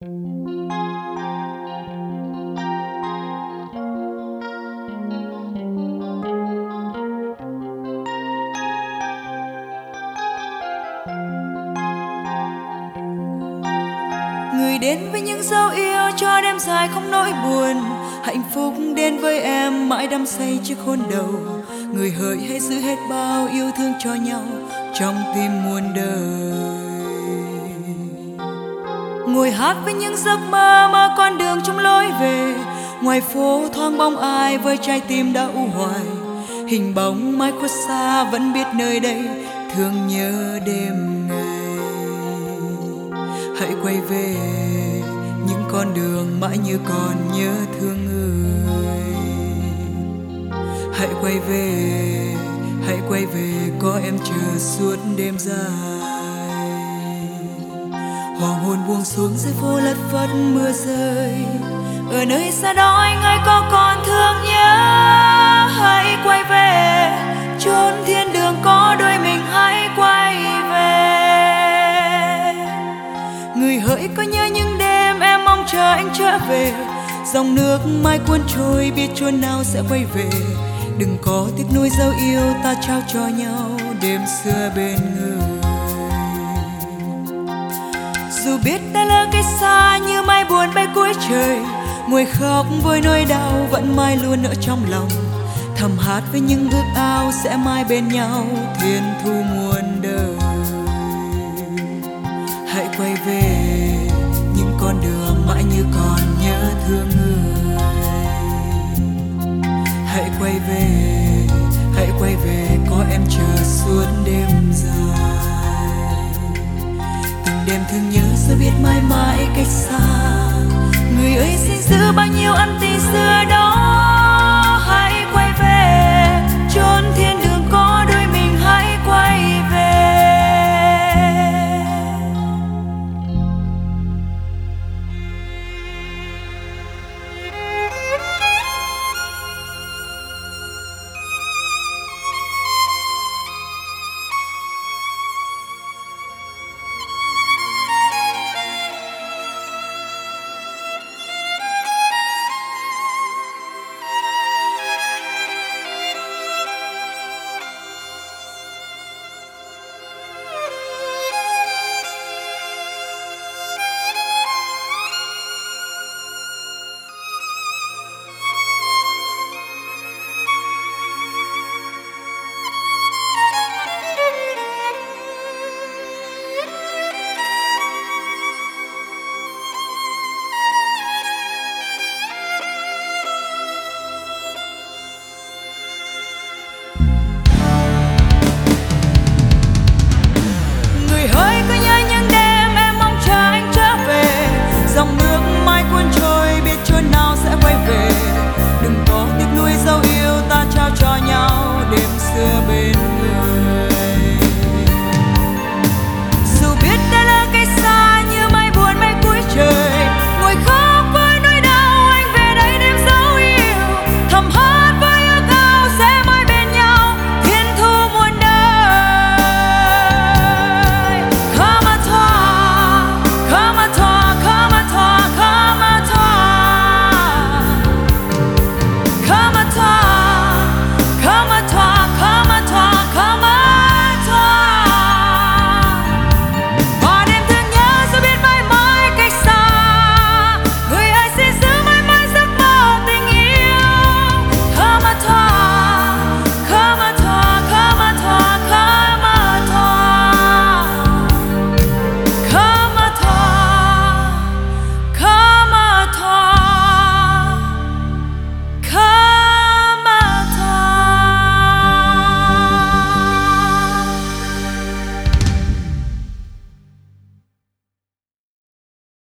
Người đến với những dấu yêu cho đêm dài không nỗi buồn, hạnh phúc đến với em mãi đắm say chiếc hôn đầu. Người hỡi hãy giữ hết bao yêu thương cho nhau trong tim muôn đời. Ngồi hát với những giấc mơ mơ con đường chung lối về, ngoài phố thoáng bóng ai với trái tim đã u hoài. Hình bóng mãi khuất xa vẫn biết nơi đây thương nhớ đêm ngày. Hãy quay về những con đường mãi như còn nhớ thương người. Hãy quay về có em chờ suốt đêm dài. Hoàng hôn buông xuống dưới phố lất phất mưa rơi, ở nơi xa đó anh ơi có còn thương nhớ. Hãy quay về chốn thiên đường có đôi mình, hãy quay về. Người hỡi có nhớ những đêm em mong chờ anh trở về. Dòng nước mãi cuốn trôi biết chốn nào sẽ quay về. Đừng có tiếc nuối dấu yêu ta trao cho nhau đêm xưa bên người. Dù biết đã lỡ cách xa như mai buồn bay cuối trời, ngồi khóc với nỗi đau vẫn mãi luôn ở trong lòng. Thầm hát với những ước ao sẽ mãi bên nhau thiên thu muôn đời. Hãy quay về những con đường mãi như còn nhớ thương người. Hãy quay về có em chờ suốt đêm dài. Từng đêm thương nhớ rồi biết mãi mãi cách xa. Người ơi xin giữ bao nhiêu ân tình xưa đó